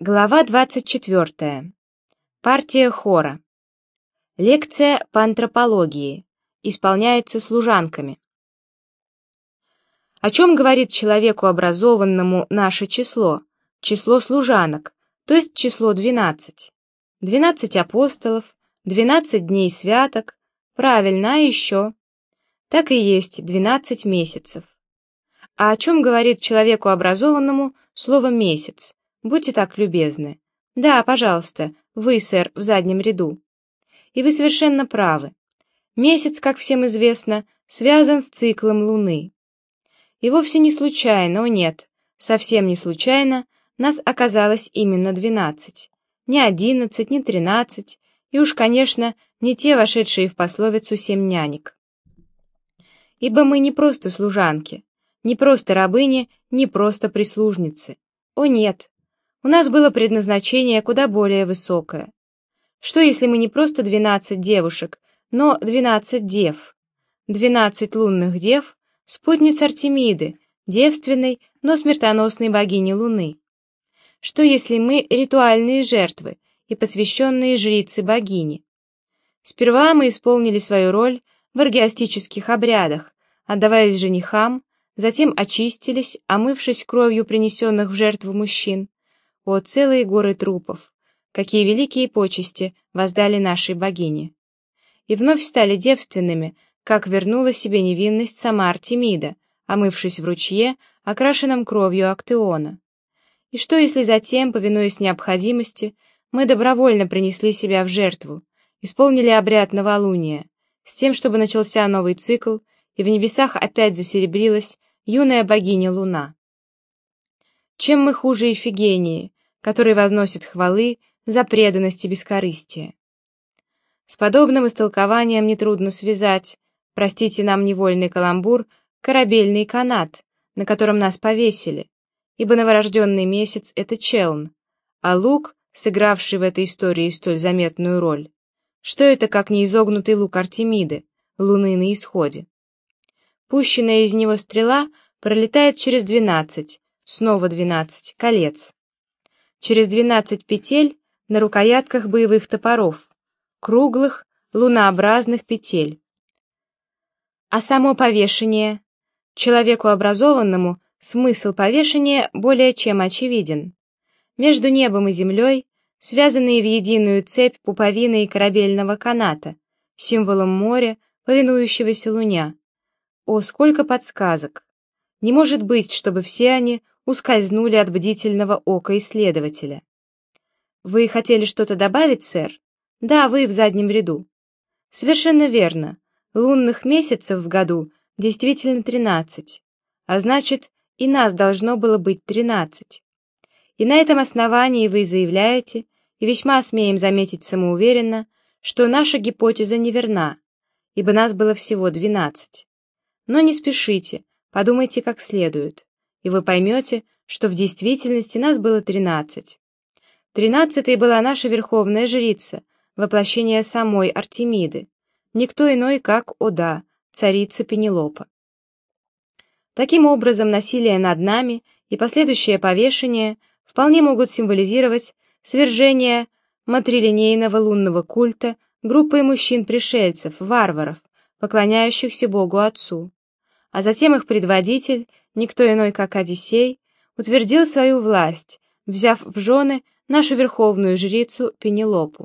Глава 24. Партия хора. Лекция по антропологии. Исполняется служанками. О чем говорит человеку образованному наше число? Число служанок, то есть число 12. 12 апостолов, 12 дней святок, правильно, а еще? Так и есть 12 месяцев. А о чем говорит человеку образованному слово «месяц»? Будьте так любезны. Да, пожалуйста, вы, сэр, в заднем ряду. И вы совершенно правы. Месяц, как всем известно, связан с циклом Луны. И вовсе не случайно, о нет, совсем не случайно, нас оказалось именно 12. Не 11, не 13, и уж, конечно, не те, вошедшие в пословицу «семь нянек». Ибо мы не просто служанки, не просто рабыни, не просто прислужницы. О нет! У нас было предназначение куда более высокое. Что если мы не просто 12 девушек, но 12 дев? 12 лунных дев, спутниц Артемиды, девственной, но смертоносной богини Луны. Что если мы ритуальные жертвы и посвященные жрицы богини? Сперва мы исполнили свою роль в оргиастических обрядах, отдаваясь женихам, затем очистились, омывшись кровью принесенных в жертву мужчин. О, целые горы трупов! Какие великие почести воздали нашей богине! И вновь стали девственными, как вернула себе невинность сама Артемида, омывшись в ручье, окрашенном кровью Актеона. И что, если затем, повинуясь необходимости, мы добровольно принесли себя в жертву, исполнили обряд новолуния, с тем, чтобы начался новый цикл, и в небесах опять засеребрилась юная богиня Луна? Чем мы хуже Ифигении, который возносит хвалы за преданность и бескорыстие? С подобным истолкованием нетрудно связать, простите нам невольный каламбур, корабельный канат, на котором нас повесили, ибо новорожденный месяц — это челн, а лук, сыгравший в этой истории столь заметную роль, что это, как не изогнутый лук Артемиды, Луны на исходе? Пущенная из него стрела пролетает через 12, снова 12 колец, через 12 петель на рукоятках боевых топоров, круглых, лунообразных петель. А само повешение? Человеку образованному смысл повешения более чем очевиден. Между небом и землей, связанные в единую цепь пуповины и корабельного каната, символом моря, повинующегося Луне. О, сколько подсказок! Не может быть, чтобы все они ускользнули от бдительного ока исследователя. Вы хотели что-то добавить, сэр? Да, вы в заднем ряду. Совершенно верно. Лунных месяцев в году действительно 13, а значит, и нас должно было быть 13. И на этом основании вы заявляете, и весьма смеем заметить самоуверенно, что наша гипотеза неверна, ибо нас было всего 12. Но не спешите, подумайте как следует, и вы поймете, что в действительности нас было 13. 13-й была наша верховная жрица, воплощение самой Артемиды, никто иной, как Ода, царица Пенелопа. Таким образом, насилие над нами и последующее повешение вполне могут символизировать свержение матрилинейного лунного культа группой мужчин-пришельцев, варваров, поклоняющихся Богу Отцу. А затем их предводитель, никто иной, как Одиссей, утвердил свою власть, взяв в жены нашу верховную жрицу Пенелопу.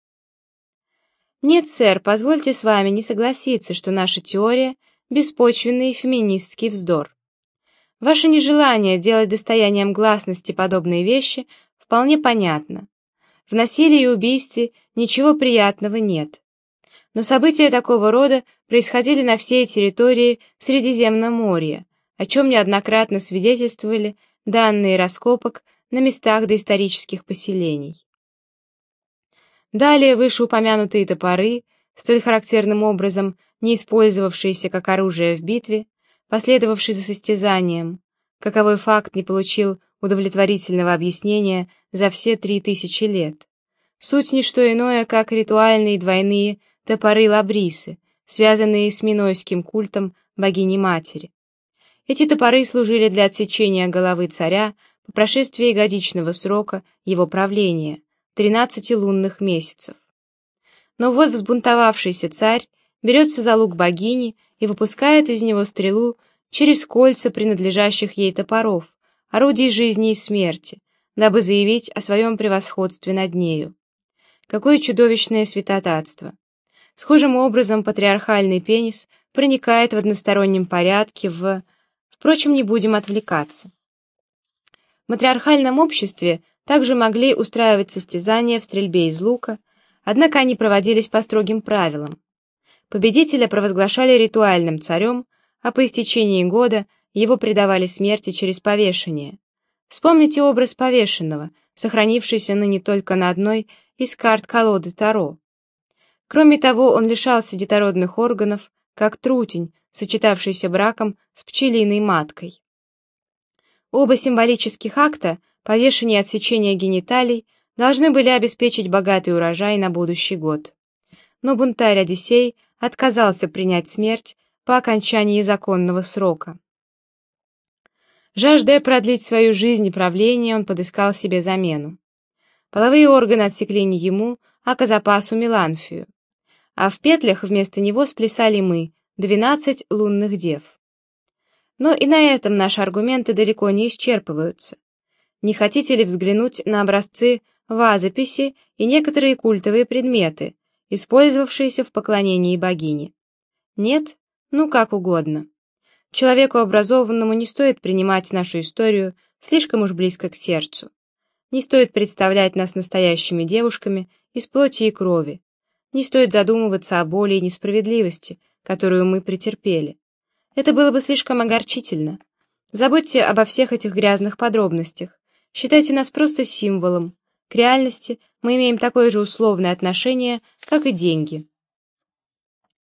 Нет, сэр, позвольте с вами не согласиться, что наша теория — беспочвенный феминистский вздор. Ваше нежелание делать достоянием гласности подобные вещи вполне понятно. В насилии и убийстве ничего приятного нет. Но события такого рода происходили на всей территории Средиземноморья, о чем неоднократно свидетельствовали данные раскопок на местах доисторических поселений. Далее вышеупомянутые топоры, столь характерным образом не использовавшиеся как оружие в битве, последовавшей за состязанием, каковой факт не получил удовлетворительного объяснения за все 3000 лет. Суть не что иное, как ритуальные двойные топоры-лабрисы, связанные с минойским культом богини-матери. Эти топоры служили для отсечения головы царя по прошествии годичного срока его правления, 13 лунных месяцев. Но вот взбунтовавшийся царь берется за лук богини и выпускает из него стрелу через кольца принадлежащих ей топоров, орудий жизни и смерти, дабы заявить о своем превосходстве над нею. Какое чудовищное святотатство! Схожим образом патриархальный пенис проникает в одностороннем порядке в... Впрочем, не будем отвлекаться. В матриархальном обществе также могли устраивать состязания в стрельбе из лука, однако они проводились по строгим правилам. Победителя провозглашали ритуальным царем, а по истечении года его предавали смерти через повешение. Вспомните образ повешенного, сохранившийся ныне только на одной из карт колоды Таро. Кроме того, он лишался детородных органов, как трутень, сочетавшийся браком с пчелиной маткой. Оба символических акта, повешение и отсечение гениталий, должны были обеспечить богатый урожай на будущий год. Но бунтарь Одиссей отказался принять смерть по окончании законного срока. Жаждая продлить свою жизнь и правление, он подыскал себе замену. Половые органы отсекли не ему, а Казапасу Меланфию, а в петлях вместо него сплясали мы, 12 лунных дев. Но и на этом наши аргументы далеко не исчерпываются. Не хотите ли взглянуть на образцы вазописи и некоторые культовые предметы, использовавшиеся в поклонении богине? Нет? Ну, как угодно. Человеку образованному не стоит принимать нашу историю слишком уж близко к сердцу. Не стоит представлять нас настоящими девушками из плоти и крови. Не стоит задумываться о боли и несправедливости, которую мы претерпели. Это было бы слишком огорчительно. Забудьте обо всех этих грязных подробностях. Считайте нас просто символом. К реальности мы имеем такое же условное отношение, как и деньги.